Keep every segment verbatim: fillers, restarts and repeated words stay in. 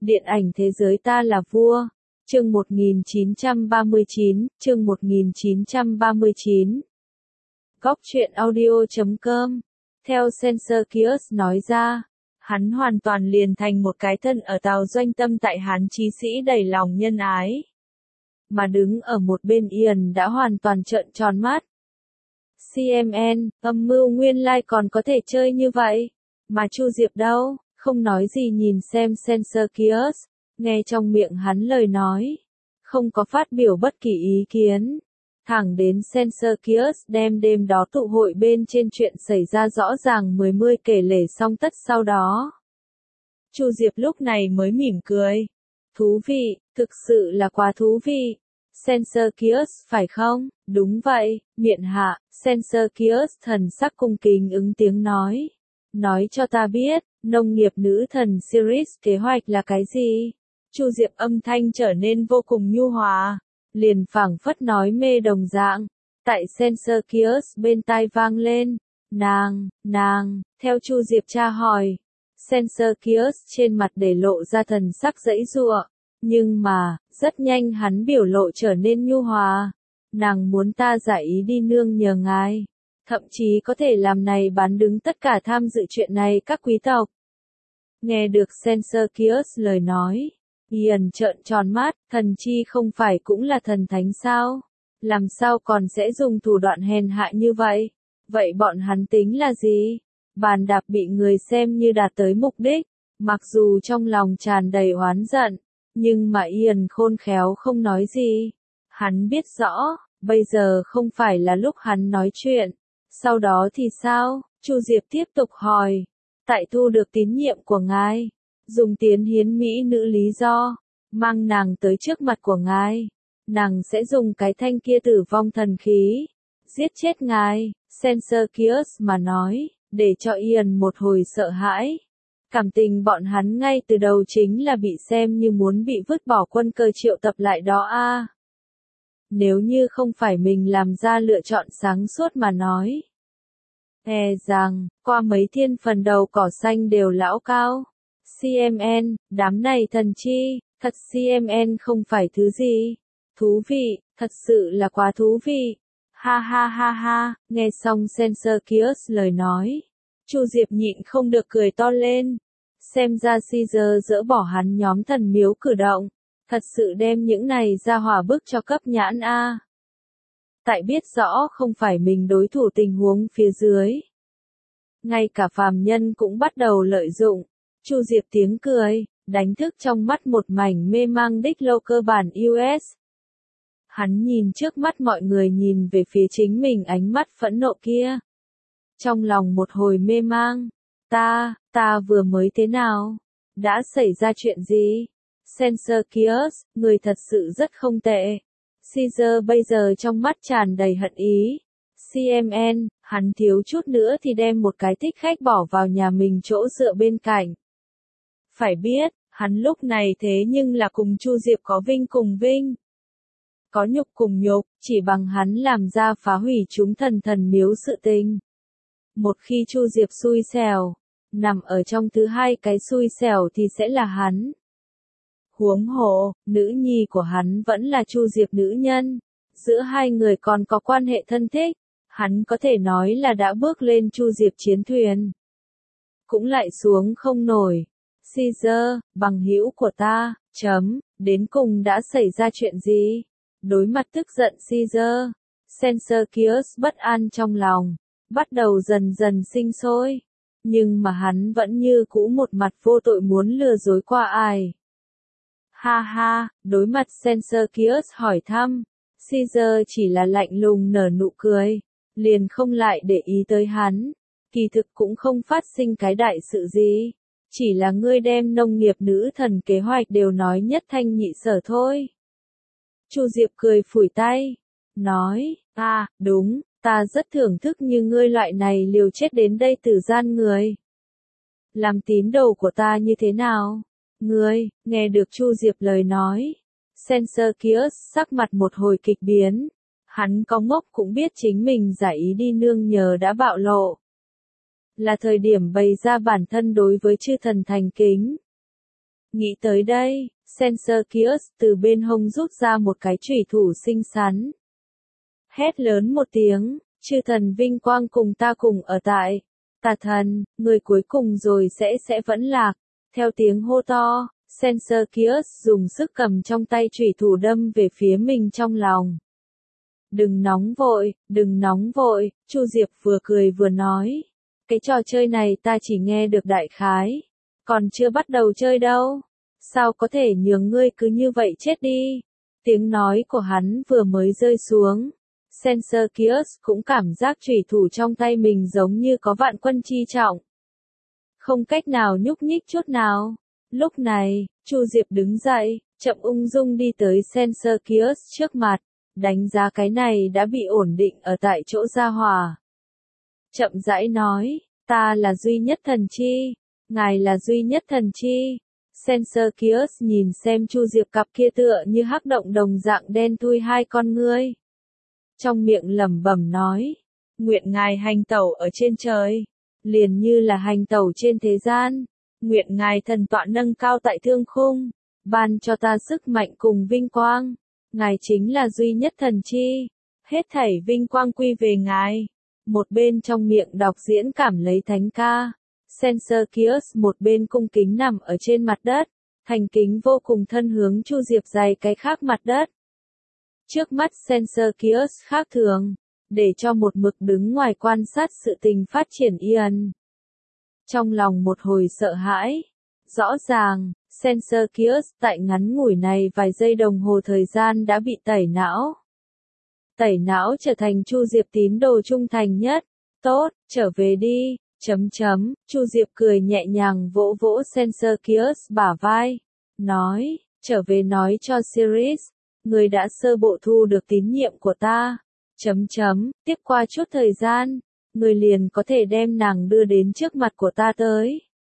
Điện ảnh thế giới ta là vua. Chương một nghìn chín trăm ba mươi chín, chương một nghìn chín trăm ba mươi chín. Góc truyện audio chấm com. Theo Sensor Kiosk nói ra, hắn hoàn toàn liền thành một cái thân ở tàu doanh tâm tại Hán chí sĩ đầy lòng nhân ái. Mà đứng ở một bên Ian đã hoàn toàn trợn tròn mắt. xê em en, âm mưu nguyên lai còn có thể chơi như vậy. Mà Chu Diệp đâu, không nói gì nhìn xem Sensor Kiosk, nghe trong miệng hắn lời nói. Không có phát biểu bất kỳ ý kiến. Thẳng đến Sensor Kiosk đem đêm đó tụ hội bên trên chuyện xảy ra rõ ràng mười mươi kể lể xong tất sau đó. Chu Diệp lúc này mới mỉm cười. Thú vị, thực sự là quá thú vị. Sensor Kiosk phải không? Đúng vậy, miện hạ, Sensor Kiosk thần sắc cung kính ứng tiếng nói. Nói cho ta biết, nông nghiệp nữ thần series kế hoạch là cái gì? Chu Diệp âm thanh trở nên vô cùng nhu hòa, liền phảng phất nói mê đồng dạng. Tại Sensor Kiosk bên tai vang lên, nàng, nàng, theo Chu Diệp tra hỏi. Sensor Kiosk trên mặt để lộ ra thần sắc giãy giụa, nhưng mà, rất nhanh hắn biểu lộ trở nên nhu hòa. Nàng muốn ta giả ý đi nương nhờ ngài, thậm chí có thể làm này bán đứng tất cả tham dự chuyện này các quý tộc. Nghe được Sensor Kiosk lời nói, Ian trợn tròn mắt, thần chi không phải cũng là thần thánh sao? Làm sao còn sẽ dùng thủ đoạn hèn hạ như vậy? Vậy bọn hắn tính là gì? Bàn đạp bị người xem như đạt tới mục đích, mặc dù trong lòng tràn đầy oán giận, nhưng mà Ian khôn khéo không nói gì. Hắn biết rõ, bây giờ không phải là lúc hắn nói chuyện. Sau đó thì sao? Chu Diệp tiếp tục hỏi. Tại thu được tín nhiệm của ngài, dùng tiến hiến mỹ nữ lý do, mang nàng tới trước mặt của ngài, nàng sẽ dùng cái thanh kia tử vong thần khí, giết chết ngài. Sensor Kiosk mà nói, để cho Ian một hồi sợ hãi. Cảm tình bọn hắn ngay từ đầu chính là bị xem như muốn bị vứt bỏ quân cơ triệu tập lại đó a. À, nếu như không phải mình làm ra lựa chọn sáng suốt mà nói. E rằng, qua mấy thiên phần đầu cỏ xanh đều lão cao. xê em en, đám này thần chi, thật xê em en không phải thứ gì. Thú vị, thật sự là quá thú vị. Ha ha ha ha, nghe xong Sensor Kiosk lời nói. Chu Diệp nhịn không được cười to lên. Xem ra Caesar dỡ bỏ hắn nhóm thần miếu cử động. Thật sự đem những này ra hỏa bức cho cấp nhãn a. Tại biết rõ không phải mình đối thủ tình huống phía dưới. Ngay cả phàm nhân cũng bắt đầu lợi dụng. Chu Diệp tiếng cười, đánh thức trong mắt một mảnh mê mang đích lô cơ bản u ét. Hắn nhìn trước mắt mọi người nhìn về phía chính mình ánh mắt phẫn nộ kia. Trong lòng một hồi mê mang. Ta, ta vừa mới thế nào? Đã xảy ra chuyện gì? Sensor Kiosk, người thật sự rất không tệ. Caesar bây giờ trong mắt tràn đầy hận ý. xê em en, hắn thiếu chút nữa thì đem một cái thích khách bỏ vào nhà mình chỗ dựa bên cạnh. Phải biết, hắn lúc này thế nhưng là cùng Chu Diệp có vinh cùng vinh. Có nhục cùng nhục, chỉ bằng hắn làm ra phá hủy chúng thần thần miếu sự tình. Một khi Chu Diệp xui xẻo, nằm ở trong thứ hai cái xui xẻo thì sẽ là hắn. Huống hồ, nữ nhi của hắn vẫn là Chu Diệp nữ nhân. Giữa hai người còn có quan hệ thân thích. Hắn có thể nói là đã bước lên Chu Diệp chiến thuyền. Cũng lại xuống không nổi. Caesar, bằng hữu của ta, chấm, đến cùng đã xảy ra chuyện gì? Đối mặt tức giận Caesar, Sensor Kiosk bất an trong lòng, bắt đầu dần dần sinh sôi. Nhưng mà hắn vẫn như cũ một mặt vô tội muốn lừa dối qua ai. Ha ha, đối mặt Sensor Kiosk hỏi thăm, Caesar chỉ là lạnh lùng nở nụ cười, liền không lại để ý tới hắn. Kỳ thực cũng không phát sinh cái đại sự gì, chỉ là ngươi đem nông nghiệp nữ thần kế hoạch đều nói nhất thanh nhị sở thôi. Chu Diệp cười phủi tay, nói, à, đúng, ta rất thưởng thức như ngươi loại này liều chết đến đây tử gian người. Làm tín đồ của ta như thế nào? Ngươi, nghe được Chu Diệp lời nói. Sensor Kiosk sắc mặt một hồi kịch biến. Hắn có ngốc cũng biết chính mình giả ý đi nương nhờ đã bạo lộ. Là thời điểm bày ra bản thân đối với chư thần thành kính. Nghĩ tới đây, Senserkius từ bên hông rút ra một cái chủy thủ xinh xắn. Hét lớn một tiếng, chư thần vinh quang cùng ta cùng ở tại. Tà thần, người cuối cùng rồi sẽ sẽ vẫn lạc. Theo tiếng hô to, Senserkius dùng sức cầm trong tay chủy thủ đâm về phía mình trong lòng. Đừng nóng vội, đừng nóng vội, Chu Diệp vừa cười vừa nói. Cái trò chơi này ta chỉ nghe được đại khái. Còn chưa bắt đầu chơi đâu. Sao có thể nhường ngươi cứ như vậy chết đi. Tiếng nói của hắn vừa mới rơi xuống. Senserkius cũng cảm giác chủy thủ trong tay mình giống như có vạn quân chi trọng. Không cách nào nhúc nhích chút nào. Lúc này, Chu Diệp đứng dậy, chậm ung dung đi tới Senserkius trước mặt, đánh giá cái này đã bị ổn định ở tại chỗ gia hỏa. Chậm rãi nói, ta là duy nhất thần chi, ngài là duy nhất thần chi. Senserkius nhìn xem Chu Diệp cặp kia tựa như hắc động đồng dạng đen thui hai con ngươi. Trong miệng lẩm bẩm nói, nguyện ngài hành tẩu ở trên trời, liền như là hành tẩu trên thế gian. Nguyện ngài thần tọa nâng cao tại thương khung, ban cho ta sức mạnh cùng vinh quang. Ngài chính là duy nhất thần chi, hết thảy vinh quang quy về ngài. Một bên trong miệng đọc diễn cảm lấy thánh ca, Senserkius một bên cung kính nằm ở trên mặt đất, thành kính vô cùng thân hướng Chu Diệp dày cái khác mặt đất. Trước mắt Senserkius khác thường, để cho một mực đứng ngoài quan sát sự tình phát triển Ian. Trong lòng một hồi sợ hãi, rõ ràng, Senserkius tại ngắn ngủi này vài giây đồng hồ thời gian đã bị tẩy não. Tẩy não trở thành Chu Diệp tín đồ trung thành nhất. Tốt, trở về đi, chấm chấm, Chu Diệp cười nhẹ nhàng vỗ vỗ Senserkius bả vai, nói, trở về nói cho Siris, người đã sơ bộ thu được tín nhiệm của ta, chấm chấm, tiếp qua chút thời gian, người liền có thể đem nàng đưa đến trước mặt của ta tới.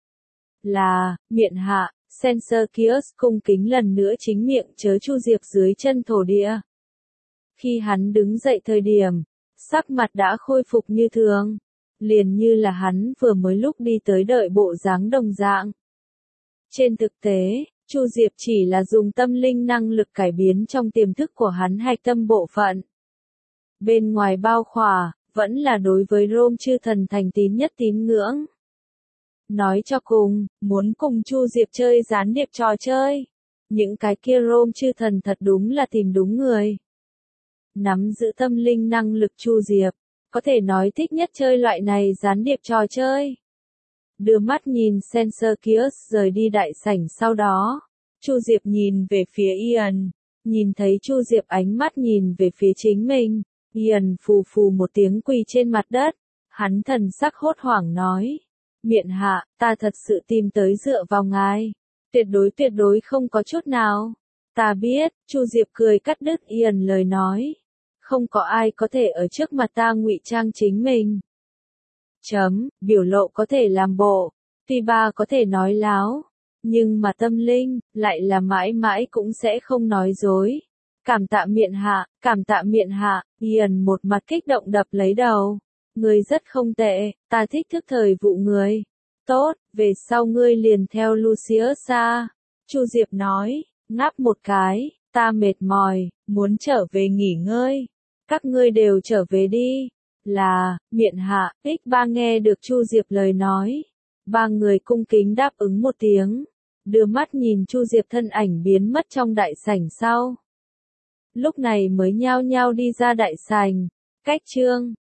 Là, miện hạ, Senserkius cung kính lần nữa chính miệng chớ Chu Diệp dưới chân thổ địa. Khi hắn đứng dậy thời điểm, sắc mặt đã khôi phục như thường, liền như là hắn vừa mới lúc đi tới đợi bộ dáng đồng dạng. Trên thực tế, Chu Diệp chỉ là dùng tâm linh năng lực cải biến trong tiềm thức của hắn hạch tâm bộ phận. Bên ngoài bao khỏa, vẫn là đối với Rome chư thần thành tín nhất tín ngưỡng. Nói cho cùng, muốn cùng Chu Diệp chơi gián điệp trò chơi. Những cái kia Rome chư thần thật đúng là tìm đúng người. Nắm giữ tâm linh năng lực Chu Diệp, có thể nói thích nhất chơi loại này gián điệp trò chơi. Đưa mắt nhìn Senserkius rời đi đại sảnh sau đó, Chu Diệp nhìn về phía Ian, nhìn thấy Chu Diệp ánh mắt nhìn về phía chính mình, Ian phù phù một tiếng quỳ trên mặt đất, hắn thần sắc hốt hoảng nói, miện hạ, ta thật sự tìm tới dựa vào ngài, tuyệt đối tuyệt đối không có chút nào. Ta biết, Chu Diệp cười cắt đứt Ian lời nói. Không có ai có thể ở trước mặt ta ngụy trang chính mình. Chấm, biểu lộ có thể làm bộ, tuy ba có thể nói láo, nhưng mà tâm linh, lại là mãi mãi cũng sẽ không nói dối. Cảm tạ miện hạ, cảm tạ miện hạ, Ian một mặt kích động đập lấy đầu. Ngươi rất không tệ, ta thích thức thời vụ người. Tốt, về sau ngươi liền theo Lucius ra. Chu Diệp nói, ngáp một cái, ta mệt mỏi, muốn trở về nghỉ ngơi. Các ngươi đều trở về đi. Là, miện hạ, ích ba nghe được Chu Diệp lời nói. Ba người cung kính đáp ứng một tiếng. Đưa mắt nhìn Chu Diệp thân ảnh biến mất trong đại sảnh sau. Lúc này mới nhao nhao đi ra đại sảnh. Cách chương